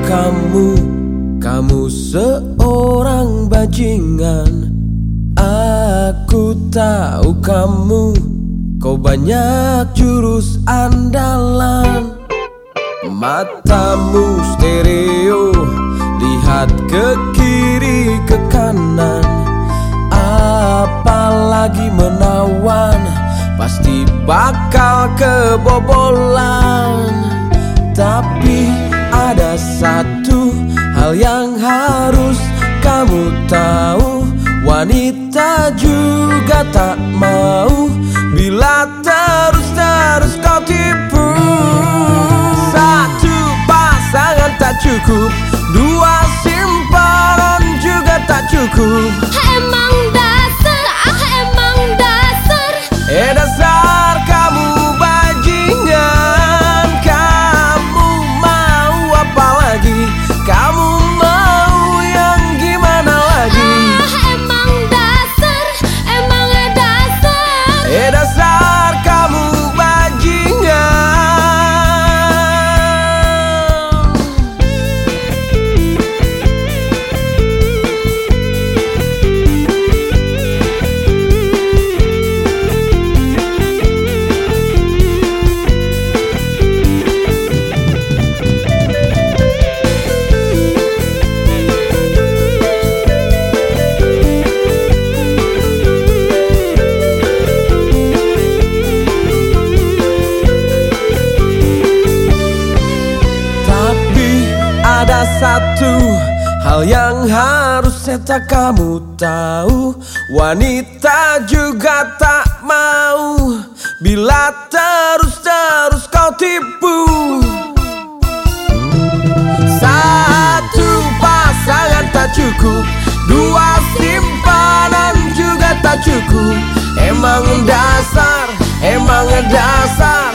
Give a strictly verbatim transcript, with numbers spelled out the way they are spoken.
kamu, kamu seorang bajingan. Aku tahu kamu, kau banyak jurus andalan. Matamu stereo, lihat ke kiri ke kanan. Apalagi menawan, pasti bakal kebobolan. Tapi ada satu hal yang harus kamu tahu, wanita juga tak mau bila terus-terus kau tipu. Satu pasangan tak cukup, dua simpanan juga tak cukup. Emang dasar, emang dasar. Eh dasar kamu bajingan. Kamu mau apa lagi? Kamu mau yang gimana lagi? Ah, emang dasar, emang dasar. Eh dasar kamu bajingan. Ada satu hal yang harus seta kamu tahu, wanita juga tak mau bila terus-terus kau tipu. Satu pasangan tak cukup, dua simpanan juga tak cukup. Emang dasar, emang dasar.